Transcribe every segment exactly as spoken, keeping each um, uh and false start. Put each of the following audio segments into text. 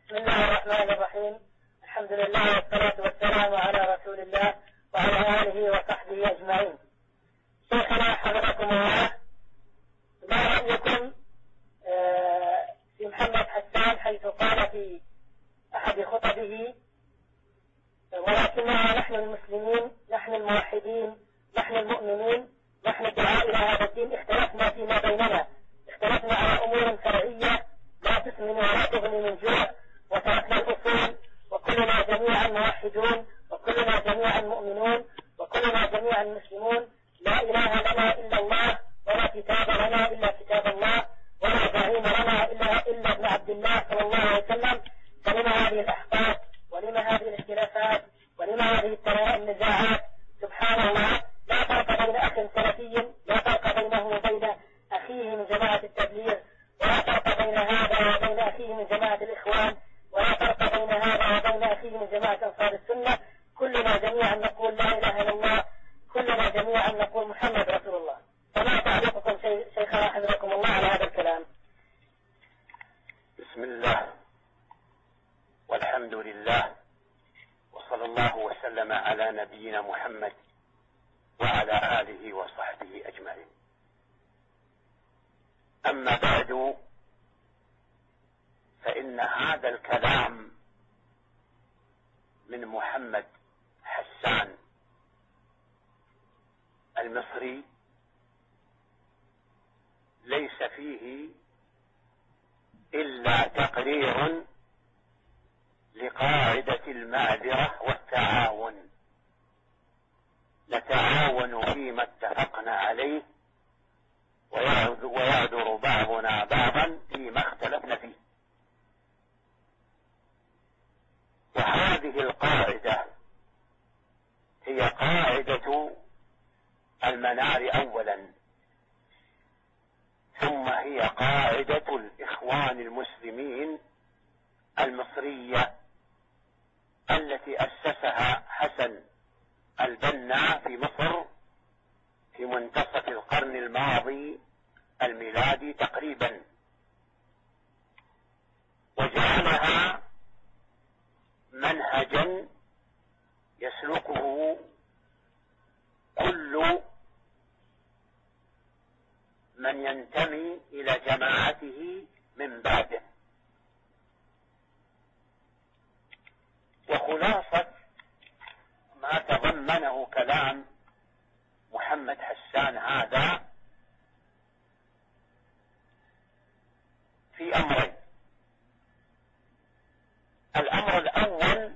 بسم الله الرحمن الرحيم. الحمد لله والصلاة والسلام على رسول الله وعلى آله وصحبه أجمعين. شيخنا حفظكم الله، ما رأيكم في محمد حسان حيث قال في أحد خطبه: ولكننا نحن المسلمين، نحن الموحدين، نحن المؤمنين، نحن الدعاء إلى هذا الدين اختلفنا فيما بيننا، اختلفنا على أمور فرعية لا تسمن ولا تغني من جوع، وتركنا الأصول، وكلنا جميعا موحدون، وكلنا جميعا مؤمنون، وكلنا جميعا مسلمون. لا إله لنا إلا الله، ولا كتاب لنا إلا كتاب الله، ولا زعيم لنا إلا إلا ابن عبد الله صلى الله عليه وسلم. فلما هذه الأحقاد، ولما هذه الاختلافات، ولما هذه النزاعات؟ سبحان الله، لا فرق بين أخ سلفي، لا فرق بينه وبين أخيه من جماعة التبليغ، ولا فرق بين هذا وبين أخيه من جماعة الإخوان، ولا فرق بين هذا وبين أخيه من جماعة أنصار السنة. كلنا جميعا نقول لا إله إلا الله، كلنا جميعا نقول محمد رسول الله. فما تعليقكم شيخنا حفظكم الله على هذا الكلام؟ بسم الله والحمد لله، وصلى الله وسلم على نبينا محمد وعلى آله وصحبه أجمعين. أما بعد، فإن هذا الكلام من محمد حسان المصري ليس فيه إلا تقرير لقاعدة المعذرة والتعاون، نتعاون فيما اتفقنا عليه ويعذر بعضنا بعضا فيما اختلفنا فيه. وهذه القاعدة هي قاعدة المنار أولا، ثم هي قاعدة الإخوان المسلمين المصرية التي أسسها حسن البنا في مصر في منتصف القرن الماضي الميلادي تقريبا، وجعلها منهجا يسلكه كل من ينتمي إلى جماعته من بعده. وخلاصة ما تضمنه كلام محمد حسان هذا في أمرين. الأمر الأول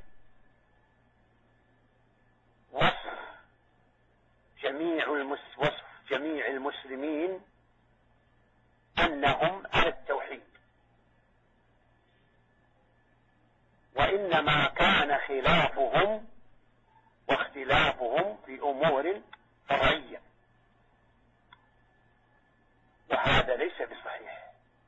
وصف جميع المس وصف جميع المسلمين أنهم على التوحيد، وإنما كان خلافهم واختلافهم في أمور فرعية، وهذا ليس بصحيح.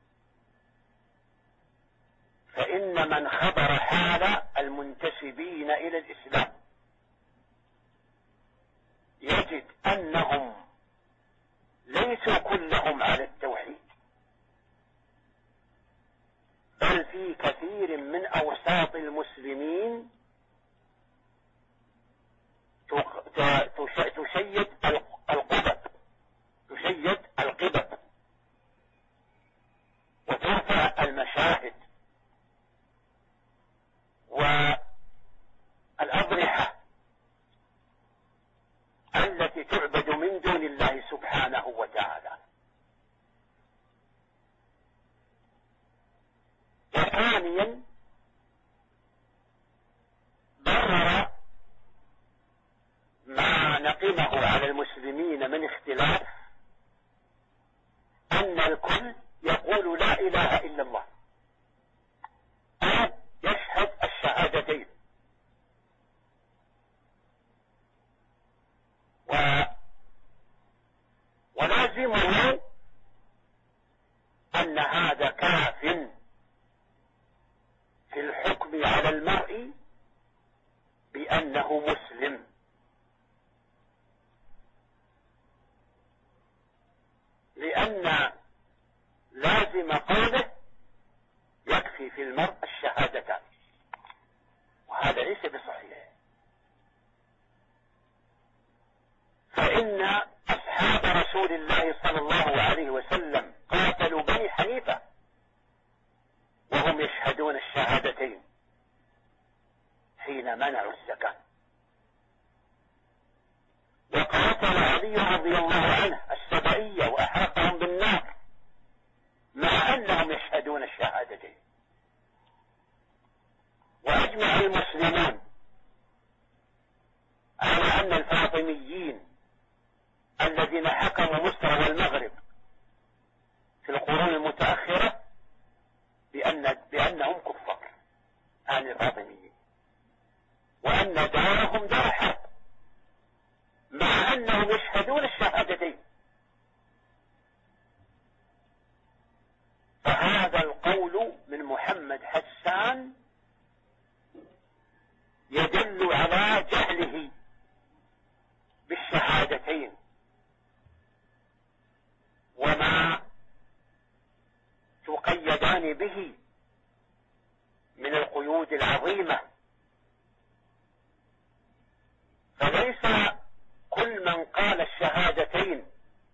فإن من خبر حال المنتسبين إلى الإسلام يجد أنهم ليسوا كلهم على التوحيد، بل في كثير من أوساط المسلمين تشيد القبب تشيد القبب وترفع المشاهد والأضرحة التي تعبد من دون الله سبحانه وتعالى. وثانيا برر ما نقمه على المسلمين من اختلاف أن الكل يقول لا إله إلا الله أو يشهد الشهادتين، و ولازمه أن هذا كاف في الحكم على المرء بأنه مسلم، لأن لازم قوله يكفي في المرء الشهادتان. الذين منعوا الزكاة. وقاتل علي رضي الله عنه السبعية وأحرقهم بالنار مع أنهم يشهدون الشهادتين. وأجمع المسلمون على أن الفاطميين الذين حكموا مصر والمغرب في القرون المتأخرة بأن بأنهم كفار عن الفاطميين، وأن دارهم دار حرب مع أنهم يشهدون الشهادتين. فهذا القول من محمد حسان يدل على جهله بالشهادتين وما تقيدان به من القيود العظيمة. فليس كل من قال الشهادتين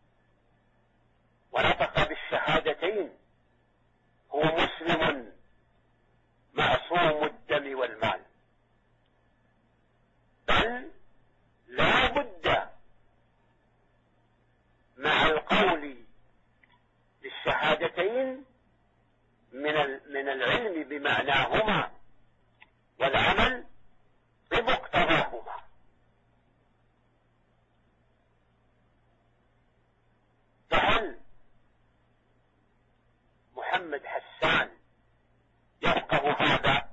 ونطق بالشهادتين هو مسلم معصوم الدم والمال، بل لا بد مع القول بالشهادتين من من العلم بمعناهما والعمل بمقتضاهما. فهل محمد حسان يفقه هذا،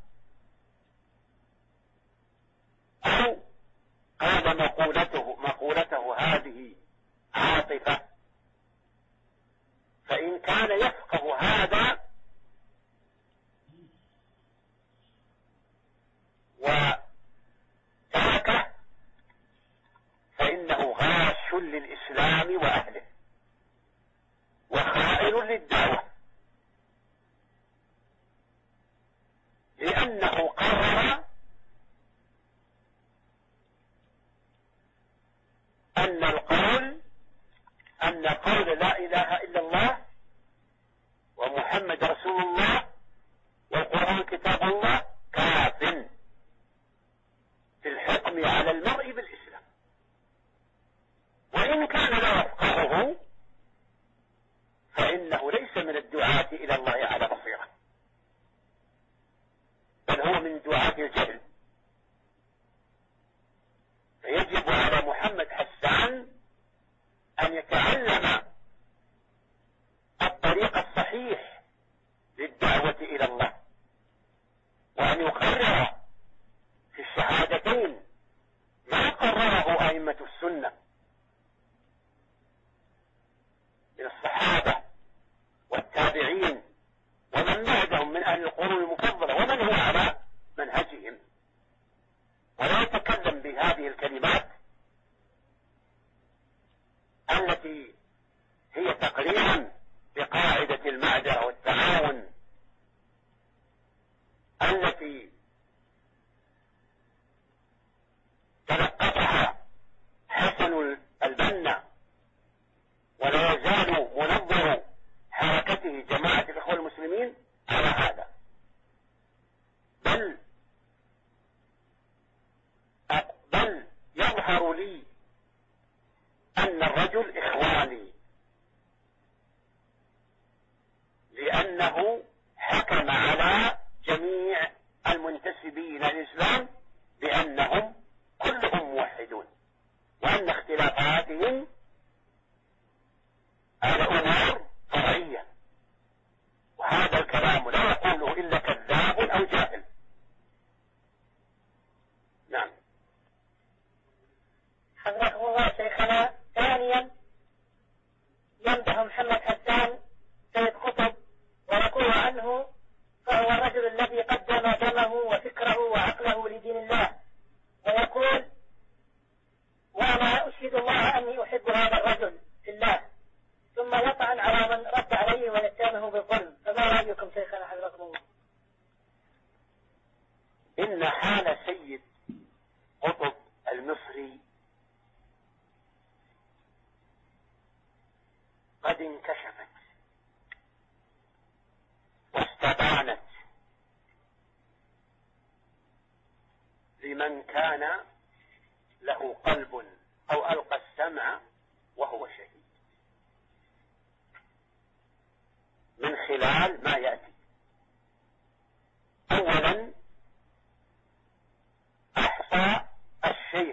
أو قال مقولته مقولته هذه عاطفة؟ فإن كان يفقه هذا وتركه فإنه غاش للإسلام وأهله وخائن للدعوة، لأنه قرر أن القول أن قول لا إله إلا الله ومحمد رسول الله والقرآن كتاب الله كاف في الحكم على المرء بالإسلام، وإن كان لا يفقهه فإنه ليس من الدعاة إلى الله على بصيرة، بل هو من دعاة الجهل. فيجب على محمد حسان أن يتعلم الطريق الصحيح للدعوة إلى الله، وأن يقرر في الشهادتين ما قرره أئمة السنة من الصحابة والتابعين ومن بعدهم من أهل القرون المفضلة ومن هو على منهجهم، ولا يتكلم بهذه الكلمات التي هي تقريرا بقاعدة المعدة والتعاون التي تلقفها حسن البنا ولا يزال منظر حركته جماعة الإخوة المسلمين على هذا، بل بل يظهر لي أن الرجل إخواني، لأنه حكم على جميع المنتسبين للإسلام بأنهم كلهم موحدون، وأن اختلافاتهم على أمور فرعية، وهذا الكلام لا يقوله إلا كذاب أو جاهل. نعم. حفظكم الله شيخنا. ثانيا يمدح محمد حسان سيد قطب ويقول عنه فهو الرجل الذي قدم دمه وفكره وعقله لدين الله، ويقول وأنا أشهد الله أني أحب هذا الرجل في الله، ثم يطعن على من رد عليه ويتهمه بالظلم. فما رأيكم شيخنا حفظكم الله؟ إن حال سيد قطب المصري قد انكشفت واستبانت لمن كان له قلب أو ألقى السمع وهو شهيد، من خلال ما يأتي. أولا أحصى الشيخ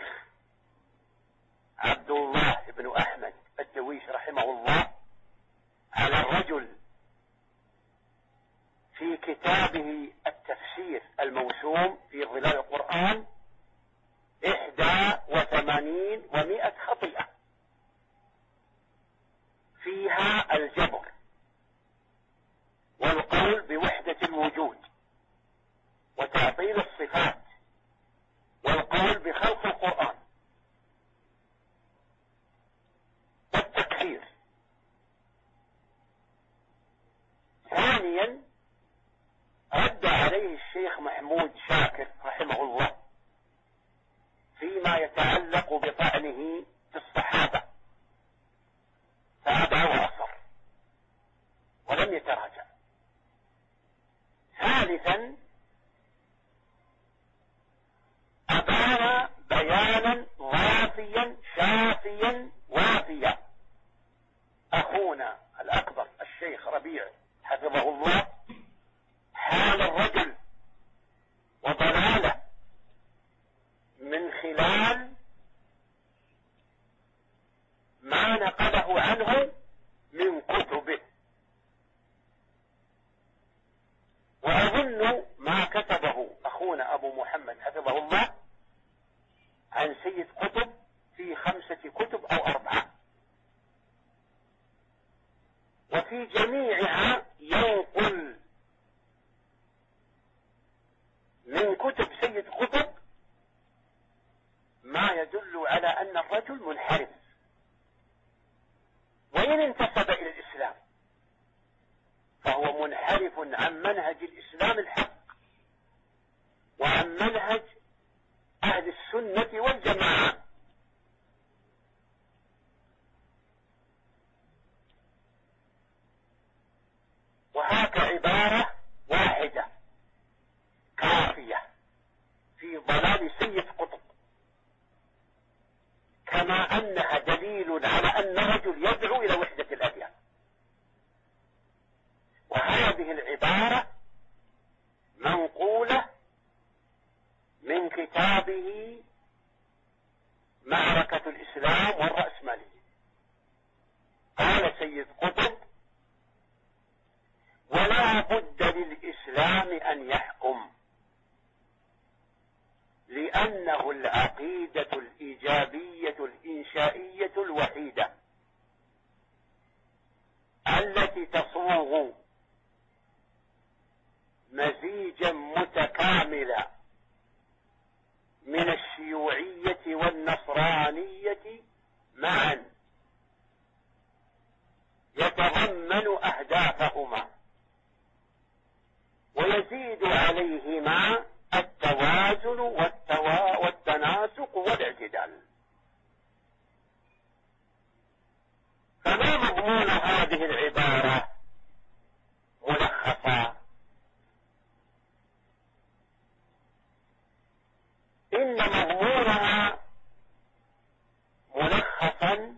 عبد الله بن أحمد الدويش رحمه الله على الرجل في كتابه التفسير الموسوم في ظلال القرآن إحدى وثمانين ومائة خطيئة فيها الجبر والقول بوحدة الوجود وتعطيل الصفات والقول بخلق القرآن والتكفير. ثانيا رد عليه الشيخ محمود شاكر رحمه الله فيما يتعلق بطعنه في الصحابة، فأبى وأصر ولم يتراجع. ثالثا أبان بيانا ضافيا شافيا وافيا أخونا الأكبر الشيخ ربيع حفظه الله حال الرجل وضلاله من خلال ما نقله عنه من كتبه. وأظن ما كتبه أخونا أبو محمد حفظه الله عن سيد قطب في خمسة كتب أو أربعة، وفي جميعها ينقل من كتب سيد قطب ما يدل على أن الرجل منحرف، وإن انتسب إلى الإسلام فهو منحرف عن منهج الإسلام الحق وعن منهج أهل السنة والجماعة. وهاك عبارة واحدة كافية في ضلال سيد قطب، كما أنها دليل على أن الرجل يدعو إلى وحدة الأديان. وهذه العبارة منقولة من كتابه معركة الإسلام والرأسمالية. قال سيد قطب: ولا بد للإسلام أن يحكم، لأنه العقيدة الإيجابية الإنشائية الوحيدة التي تصوغ مزيجا متكاملا من الشيوعية والنصرانية معا يتضمن أهدافهما ويزيد عليهما التوازن والتوا... والتناسق والاعتدال. فما مضمون هذه العبارة ملخصا؟ إن مضمونها ملخصا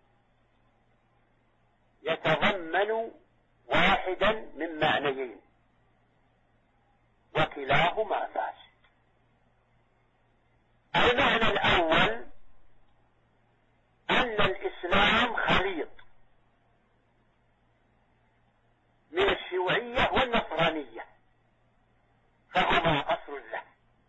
يتضمن واحدا من معنيين وكلاهما فاسد. المعنى الأول أن الإسلام خليط من الشيوعية والنصرانية، فهما أصل له،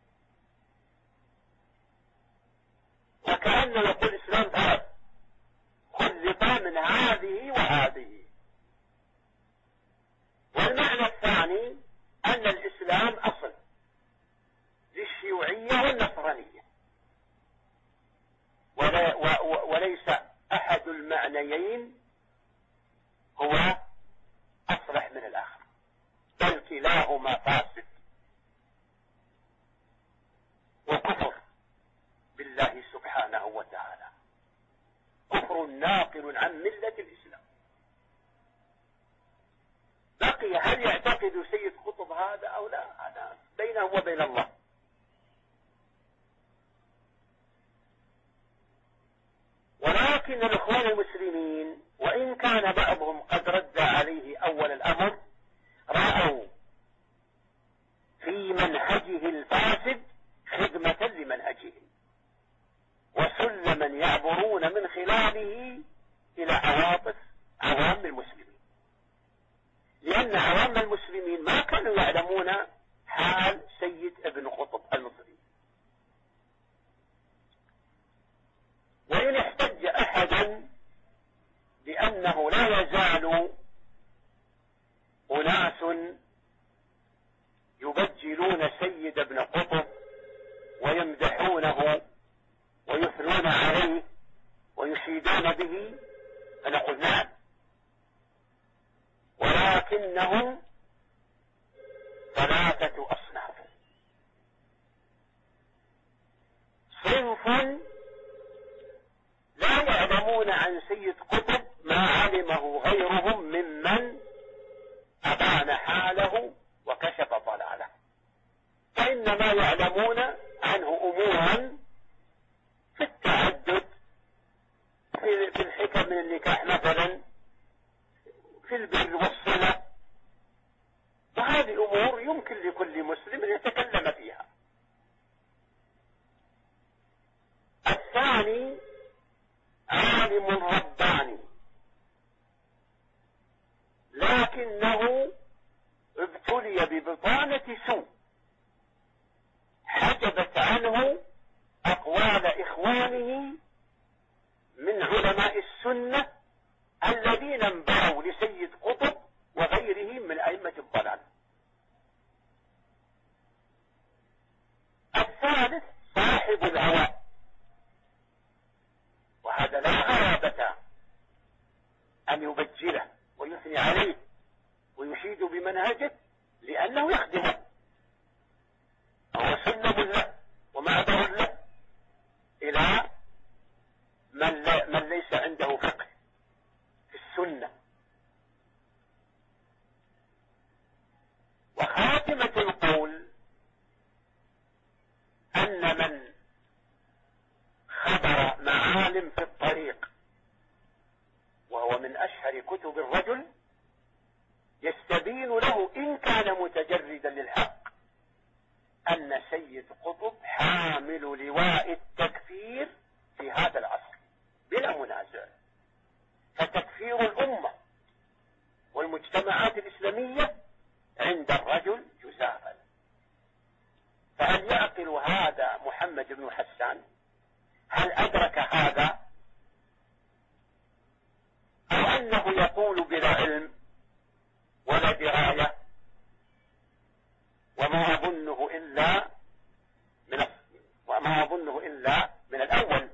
وكأن يقول الإسلام ثلاث خلط من هذه وهذه. والمعنى الثاني أن الإسلام أصل للشيوعية والنصرانية، ولا وليس أحد المعنيين هو أصلح من الآخر، بل كلاهما فاسد وكفر بالله سبحانه وتعالى، كفر ناقل عن ملة الإسلام. بقي هل يعتقد سيد قطب هذا أو لا؟ هذا بينه وبين الله. ولكن الإخوان المسلمين وإن كان بعضهم قد رد عليه أول الأمر، رأوا في منهجه الفاسد خدمة لمنهجهم وسلما يعبرون من خلاله إلى عواطف عوام المسلمين، لأن عوام المسلمين ما كانوا يعلمون حال سيد ابن قطب المصري. وإن احتج أحدا بأنه لا يزال أناس يبجلون سيد ابن قطب ويمدحونه ويثنون عليه ويشيدون به، فنقول نعم، ولكنهم ثلاثة أصناف. صنف لا يعلمون عن سيد قطب ما علمه غيرهم ممن أبان حاله وكشف ضلاله، فإنما يعلمون عنه أمورا في التعدد، في الحكم من النكاح مثلا، في البر والصلة، وهذه أمور يمكن لكل مسلم أن يتكلم فيها. الثاني عالم رباني لكنه ابتلي ببطانة سوء حجبت عنه أقوال إخوانه من علماء السنة الذين انبعوا لسيد قطب وغيرهم من أئمة الضلال. الثالث صاحب الهوى، وهذا لا غرابة أن يبجله ويثني عليه ويشيد بمنهجه لأنه يخدمه، هو سلم له ومعبر له إلى من, لا من ليس عنده فقه في السنة. وخاتمة القول أن من خبر معالم في الطريق، وهو من أشهر كتب الرجل، يستبين له إن كان متجردا للحق أن سيد قطب حامل لواء التكفير في هذا العصر بلا منازع، فتكفير الأمة والمجتمعات الإسلامية عند الرجل جزافا. فهل يعقل هذا محمد بن حسان؟ هل أدرك هذا؟ أو أنه يقول بلا علم ولا دراية؟ وما أظنه إلا من وما أظنه إلا من الأول،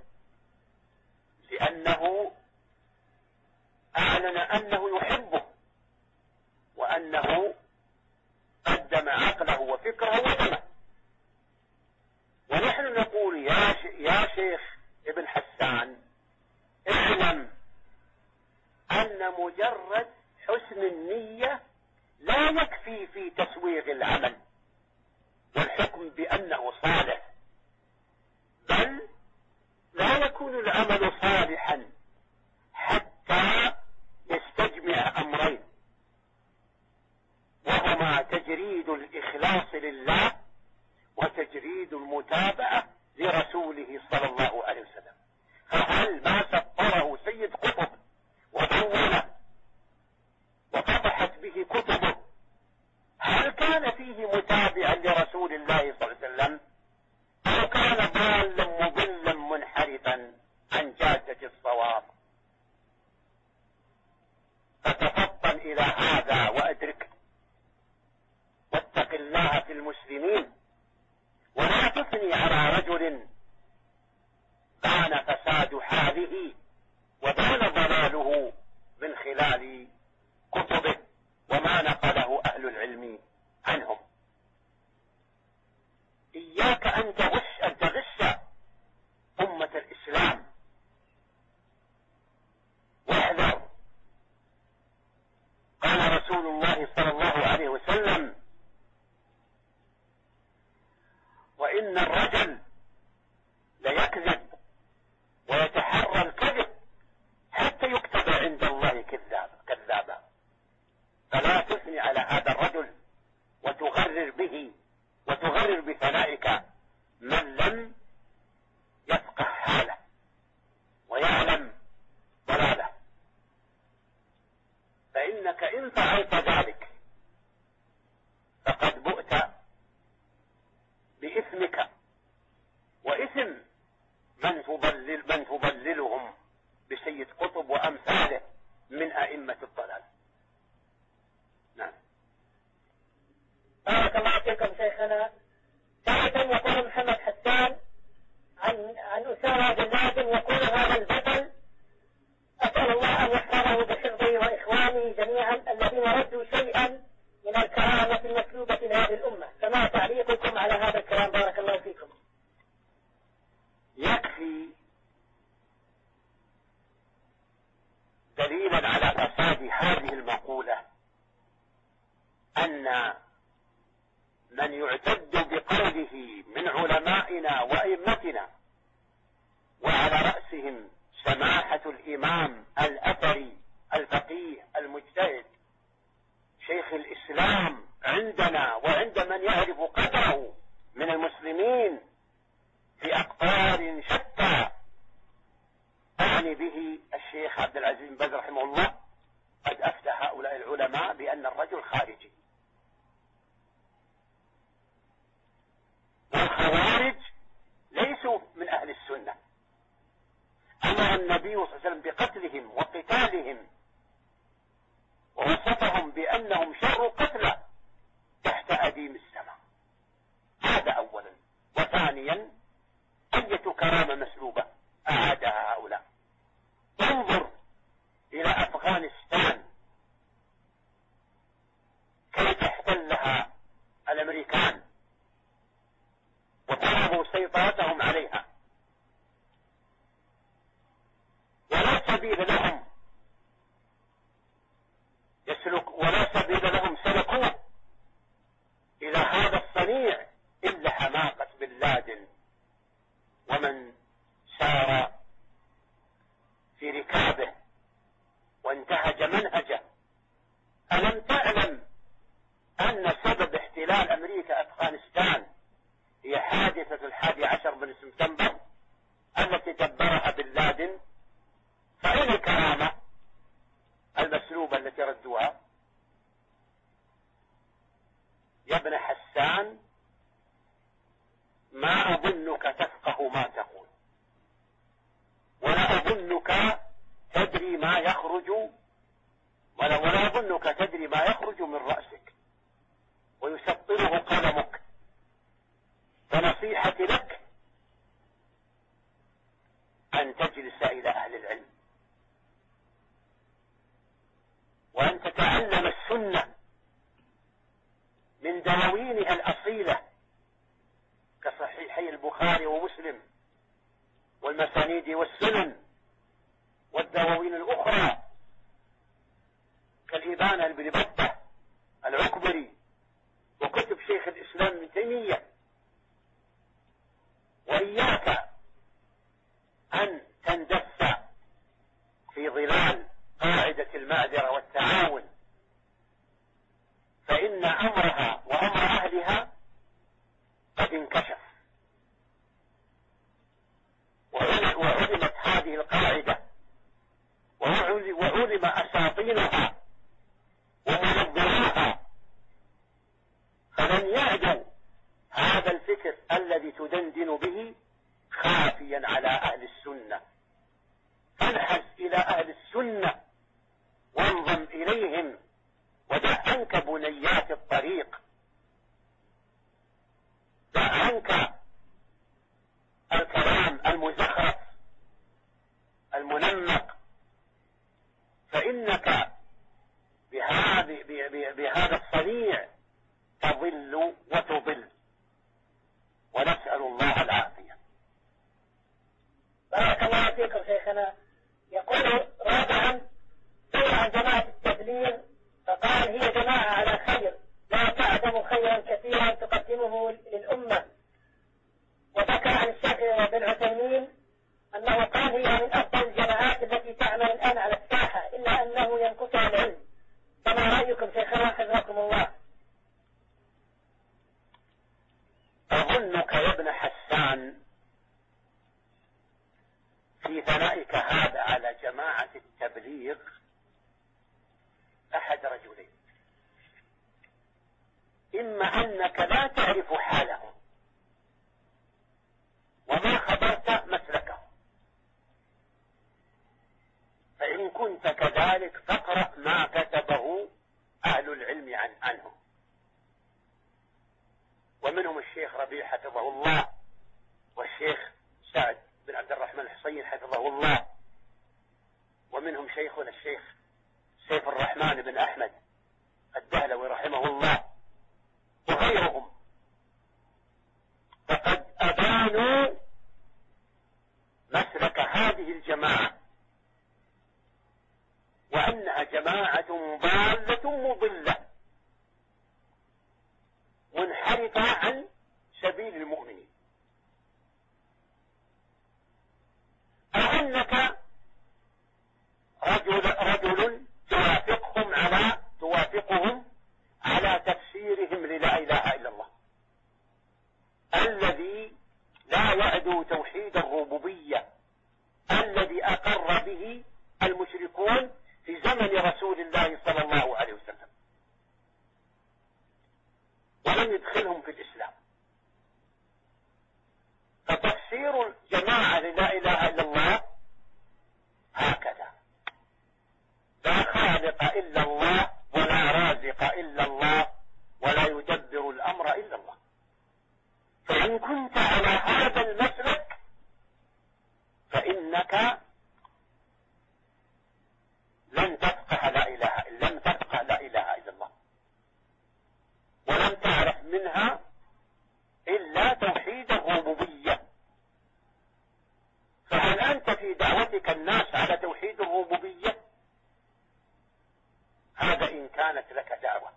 لأنه أعلن أنه يحبه وأنه قدم عقله وفكره ودمه. ونحن نقول يا يا شيخ ابن حسان، اعلم أن مجرد حسن النية لا يكفي في تسويغ العمل والحكم بأنه صالح، بل لا يكون العمل صالحا حتى يستجمع أمرين، وهما تجريد الإخلاص لله وتجريد المتابعة لرسوله صلى الله عليه وسلم. فهل ما سطره سيد قطب ودونه وفتحت به كتبه هل كان فيه متابعا لرسول الله صلى الله عليه وسلم، أو كان ضالا مضلا منحرفا عن جادة الصواب؟ فتفطن إلى هذا وأدرك، واتق الله في المسلمين، ولا تثني على رجل بان فساد حاله وبان ضلاله من خلال كتبه وما نقله أهل العلم عنهم. إياك أن تغش أن تغش أمة الإسلام، واحذر. قال رسول الله صلى الله عليه وسلم: وإن الرجل ليكذب ويتحرى الكذب يعتد بقوله من علمائنا وأئمتنا، وعلى رأسهم سماحة الإمام الأثري الفقيه المجتهد شيخ الإسلام عندنا وعند من يعرف قدره من المسلمين في أقطار شتى، أعني به الشيخ عبد العزيز بن باز رحمه الله، قد أفتى هؤلاء العلماء بأن الرجل خارجي. والخوارج ليسوا من أهل السنة، أمر النبي صلى الله عليه وسلم بقتلهم وقتالهم، ووصفهم بأنهم شر قتلى تحت أديم السماء. هذا أولا. وثانيا، أية كرامة مسلوبة أعادها هؤلاء. انظر إلى أفغانستان كيف احتلها الأمريكان وطلبوا سيطرتهم عليها، ولا سبيل لهم يسلك ولا سبيل لهم سلكوه إلى هذا الصنيع إلا حماقة بن لادن ومن سار في ركابه وانتهج منهجه. ألم تعلم أن سبب احتلال أمريكا أفغانستان هي حادثة الحادي عشر من سبتمبر التي دبرها بن لادن؟ فأين الكرامة المسلوبة التي ردوها؟ يا ابن حسان، ما أظنك تفقه ما تقول، ولا أظنك تدري ما يخرج ولا, ولا أظنك تدري ما يخرج من رأسك ويسطره قلمك. فنصيحتي لك أن تجلس إلى أهل العلم وأن تتعلم السنة من دواوينها الأصيلة كصحيحي البخاري ومسلم والمسانيد والسنن والدواوين الأخرى كالإبانة لابن بطة العكبري وكتب شيخ الإسلام ابن تيمية. وإياك أن تندس في ظلال قاعدة المعذرة والتعاون، فإن أمرها وأمر أهلها قد انكشف، وعلمت هذه القاعدة وعلم أساطينها ومنظموها، فلن يعدوا هذا الفكر الذي تدندن به خافيا على أهل السنة. فانحز إلى أهل السنة وانضم إليهم ودع عنك بنيات الطريق، دع عنك الكلام المزخرف المنمق، فإنك بهذه بهذا الصنيع تضل وتضل، ونسأل الله العافية. بارك الله فيكم شيخنا. يقول رابعا سئل عن جماعة التبليغ فقال هي جماعة على خير لا تعدم خيرا كثيرا تقدمه للأمة. وذكر عن الشيخ بن عثيمين أنه قال هي من أفضل الجماعات التي تعمل الآن على الساحة إلا أنه ينقصها العلم. فما رأيكم شيخنا حفظكم الله؟ أظنك يا ابن حسان في ثنائك هذا على جماعة التبليغ أحد رجلين: إما أنك لا تعرف حالهم وما خبرت مسلكهم، فإن كنت كذلك فاقرأ ما كتبه أهل العلم عن عنهم، ومنهم الشيخ ربيع حفظه الله، والشيخ سعد بن عبد الرحمن الحصين حفظه الله، ومنهم شيخنا الشيخ سيف الرحمن بن أحمد الدهلوي رحمه الله وغيرهم. فقد أبانوا مسلك هذه الجماعة وأنها جماعة ضالة مضلة منحرفة عن الذي لا يعدو توحيد الربوبية الذي أقر به المشركون في زمن رسول الله صلى الله عليه وسلم ولم يدخلهم في الإسلام. فتفسير الجماعة لا إله إلا الله هكذا: لا خالق إلا الله ولا رازق إلا الله ولا يدبر الأمر إلا الله. فإن كنت على هذا المسلك فإنك لن تفقه لا إله لم تفقه لا إله إلا الله ولم تعرف منها إلا توحيد الربوبية. فهل أنت في دعوتك الناس على توحيد الربوبية؟ هذا إن كانت لك دعوة.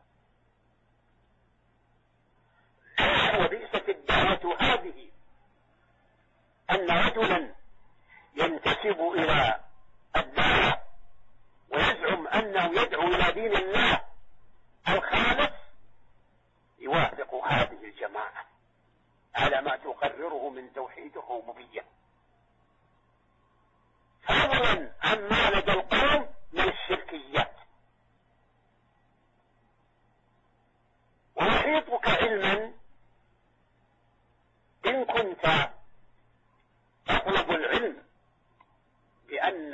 وبئست الدعوة هذه أن رجلا ينتسب إلى الدعوة ويزعم أنه يدعو إلى دين الله الخالص يوافق هذه الجماعة على ما تقرره من توحيد الربوبية، فضلا عما لدى القوم من الشركيات. ويحيطك علما إن كنت تطلب العلم بأن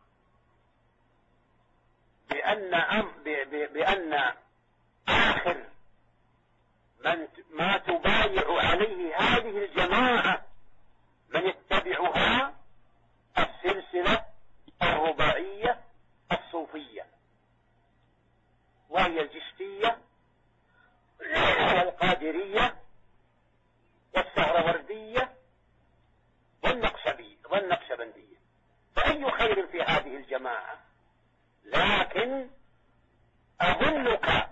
بأن أم بأن آخر من ما تبايع عليه هذه الجماعة من يتبعها السلسلة الرباعية الصوفية، وهي الجشتية والقادرية والسهروردية والنقشبندية. فأي خير في هذه الجماعة؟ لكن أظنك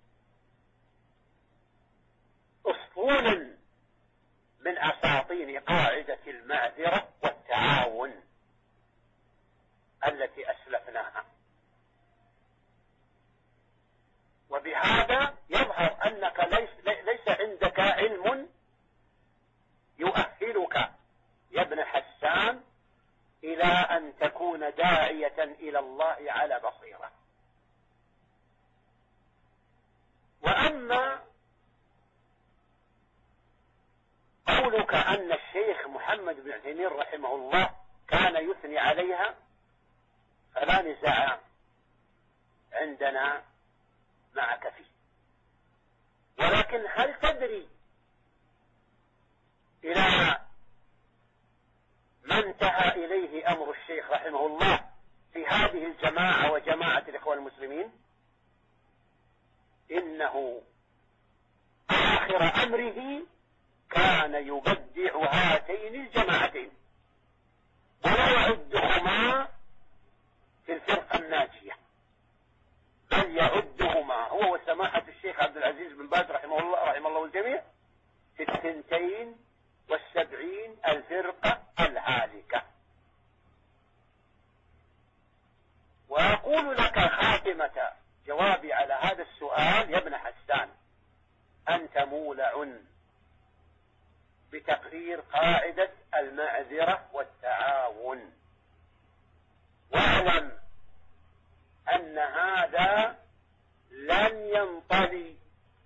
أسطولا من أساطين قاعدة المعذرة والتعاون التي أسلفناها. وبهذا يظهر أنك ليس, ليس عندك علم يؤهلك يا ابن حسان إلى أن تكون داعية إلى الله على بصيرة. وأما قولك أن الشيخ محمد بن عثيمين رحمه الله كان يثني عليها فلا نزاع عندنا معك فيه، ولكن هل تدري إلى ما انتهى إليه أمر الشيخ رحمه الله في هذه الجماعة وجماعة الإخوان المسلمين؟ إنه آخر أمره كان يبدع هاتين الجماعتين ولا يعدهما في الفرقة الناجية، بل يعدهما هو وسماحة الشيخ عبد العزيز بن باز رحمه الله رحمه الله الجميع في الثنتين والسبعين الفرقة الهالكة. وأقول لك خاتمة جوابي على هذا السؤال يا ابن حسان: أنت مولع بتقرير قاعدة المعذرة والتعاون، واعلم أن هذا لن ينطلي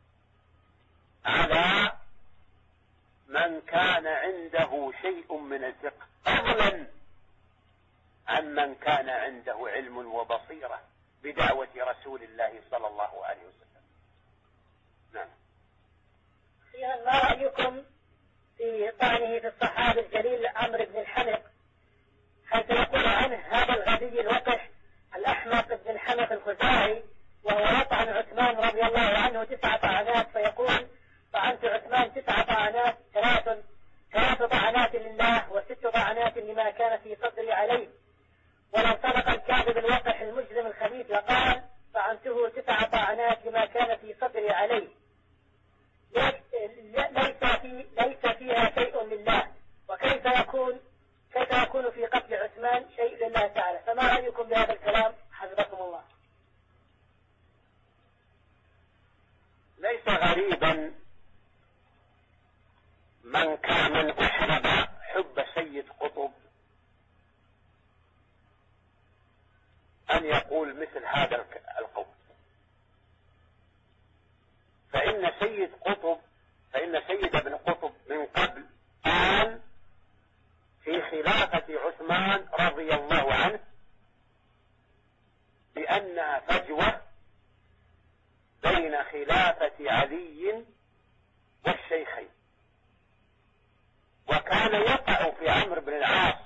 على من كان عنده شيء من الفقه فضلا عن من كان عنده علم وبصيرة بدعوة رسول الله صلى الله عليه وسلم. نعم. ما رأيكم في طعنه في الصحابي الجليل عمرو بن الحنق؟ هل سيقول عنه هذا الغبي الوقح الأحمق بن الحنق الخزاعي وهو يطعن عثمان رضي الله عنه تسع طعنات فيقول طعنت عثمان تسع طعنات ثلاث ثلاث طعنات لله وست طعنات لما كان في صدري عليه، ولو صدق الكاذب الوقح المجرم الخبيث لقال طعنته تسع طعنات لما كان في صدري عليه. ليس في ليس فيها شيء لله، وكيف يكون كيف يكون في قتل عثمان شيء لله تعالى؟ فما رأيكم بهذا الكلام حفظكم الله؟ ليس غريبا من كان من أحرب حب سيد قطب أن يقول مثل هذا القول، فإن سيد قطب فإن سيد ابن قطب من قبل قال في خلافة عثمان رضي الله عنه بأنها فجوة بين خلافة علي والشيخين، وكان يقع في عمرو بن العاص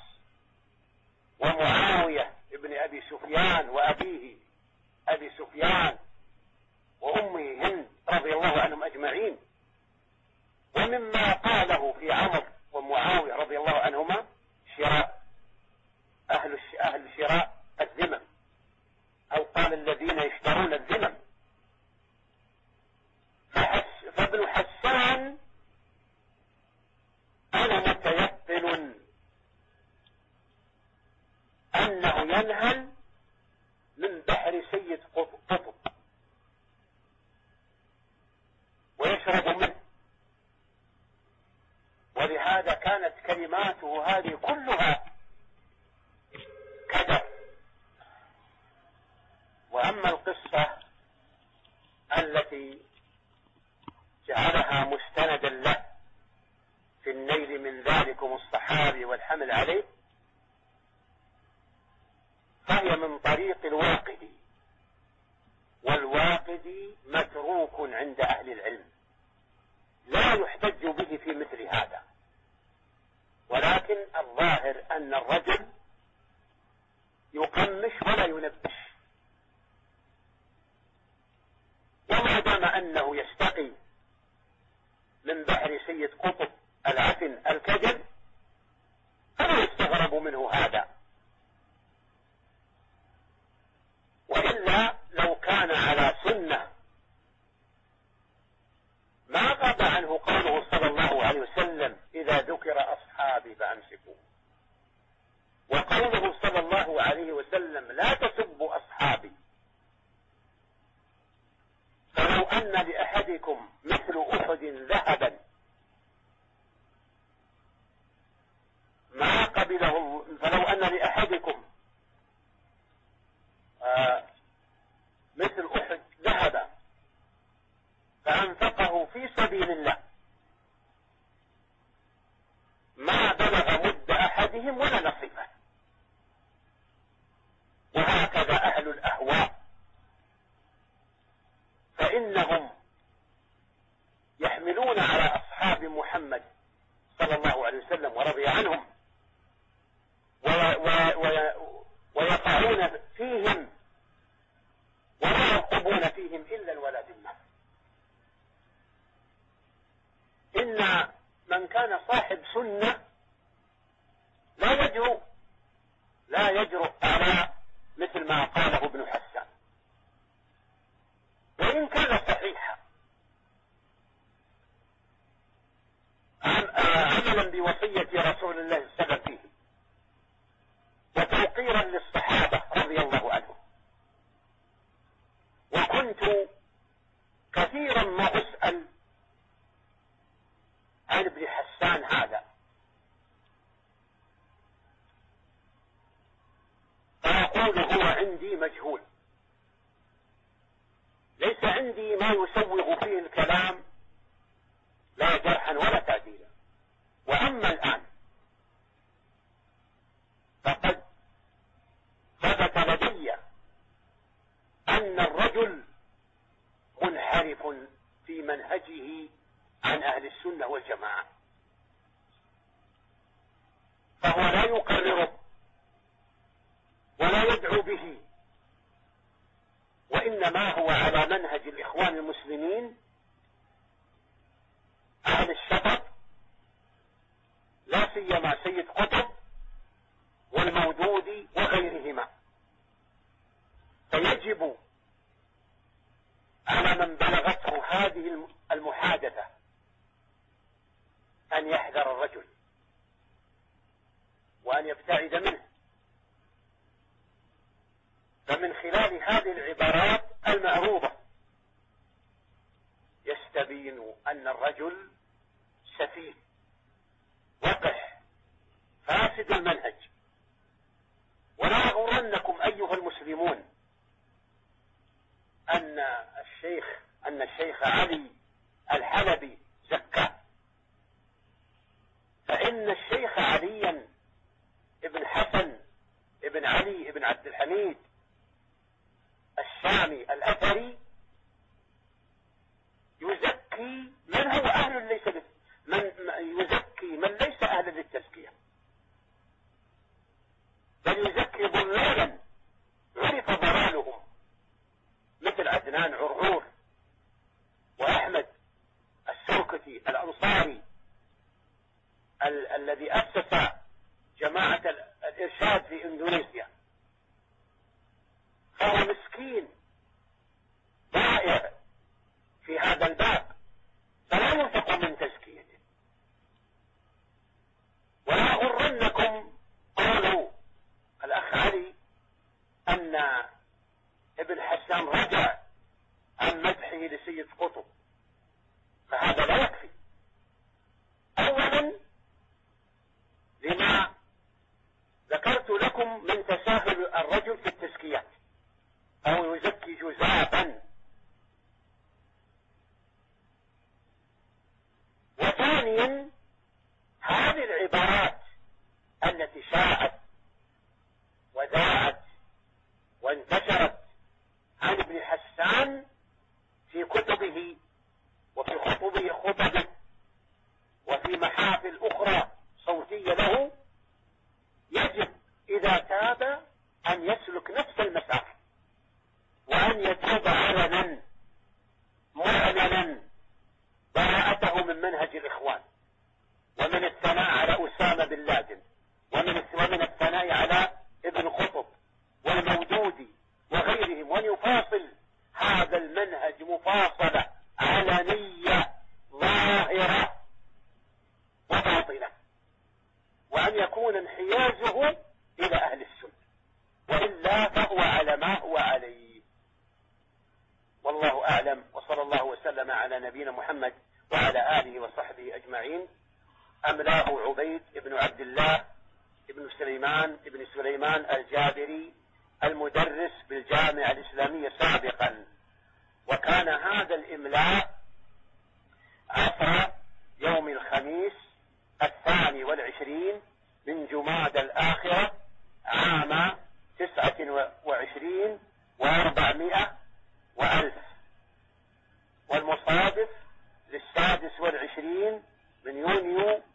ومعاوية ابن أبي سفيان وأبيه أبي سفيان وأمه هند رضي الله عنهم أجمعين، ومما قاله في عمرو ومعاوية رضي الله عنهما شراء أهل أهل شراء الذمم، أو قال الذين يشترون الذمم. فابن حسان أنا متيقن أنه ينهل من بحر سيد قطب ويشرب منه، ولهذا كانت كلماته هذه كلها كذب. وأما القصة التي جعلها مستندا له في النيل من ذلكم الصحابي والحمل عليه، فهي من طريق الواقدي، والواقدي متروك عند أهل العلم لا يحتج به في مثل هذا، ولكن الظاهر أن الرجل يقمش ولا ينبش، وما دام أنه يستقي من بحر سيد قطب العفن الكذب فلا يستغرب منه هذا. وإلا لو كان على سنة ما غاب عنه قوله صلى الله عليه وسلم إذا ذكر أصحابي فأمسكوا، وقوله صلى الله عليه وسلم لا تسبوا أصحابي، فلو أن لأحدكم مثل أحد ذهبا ما قبله، فلو أن لأحدكم آه مثل أحد ذهبا فأنفقه في سبيل الله ما بلغ مد أحدهم ولا نصيبه. وهكذا أهل الأهواء فإنهم يحملون على أصحاب محمد صلى الله عليه وسلم ورضي عنهم ويقعون فيهم ولا يرقبون فيهم إلا الولا بالله. إن من كان صاحب سنة لا يجرؤ لا يجرؤ على مثل ما قاله ابن حسان، وإن كان صحيحا عملا بوصية رسول الله السبب فيه وتوقيرا للصحابة رضي الله عنهم. وكنت كثيرا ما أسأل عن ابن حسان هذا، فأقول هو عندي مجهول، ليس عندي ما يسوغ فيه الكلام لا جرحا ولا تعديلا. وأما الآن فقد ثبت لدي أن الرجل منحرف في منهجه عن أهل السنة والجماعة، فهو لا يقرره ولا يدعو به، وإنما هو على منهج الإخوان المسلمين أهل الشطط، لا سيما سيد قطب والمودودي وغيرهما. فيجب على من بلغته هذه المحادثة أن يحذر الرجل وأن يبتعد منه. فمن خلال هذه العبارات المعروضة يستبين أن الرجل سفيه يفسد المنهج. ولا يغرنكم أيها المسلمون أن الشيخ أن الشيخ علي الحلبي زكاه، فإن الشيخ عليا ابن حسن ابن علي ابن عبد الحميد الشامي الأثري يزكي من هو أهل ليس من يزكي من ليس أهلا للتزكية، بل يزكي ضلالا عرف ضلالهم مثل عدنان عرعور وأحمد السركتي الأنصاري ال الذي أسس جماعة الإرشاد في إندونيسيا. فهو مسكين ضائع في هذا الباب، فلا ينفق من تزكيته. ولا غرنكم قالوا الأخ علي أن ابن حسان رجع عن مدحه لسيد قطب، فهذا لا يكفي. أولا لما ذكرت لكم من تساهل الرجل في التزكيات، أو يزكي جزافا. وثانيا هذه العبارات التي شاءت وذاعت وانتشرت عن ابن حسان في كتبه وفي خطبه خطبه وفي محافل أخرى صوتية له، يجب إذا تاب أن يسلك نفس المسار، وأن يتوب علنا معلنا براءته من منهج الإخوان، ومن الثناء على أسامة بن لادن، ومن ومن الثناء على ابن قطب والمودودي وغيرهم، وأن يفاصل هذا المنهج مفاصلة علنية ظاهرة وباطنة، وأن يكون انحيازه إلى أهل السنة، وإلا فهو على ما هو عليه. والله أعلم، وصلى الله وسلم على نبينا محمد وعلى آله وصحبه أجمعين. أملاه عبيد بن عبد الله بن سليمان بن سليمان الجابري المدرس بالجامعة الإسلامية سابقا، وكان هذا الإملاء عصر يوم الخميس الثاني والعشرين من جماد الآخرة عام تسعة وعشرين وأربعمائة وألف، والمصادف للسادس والعشرين من يونيو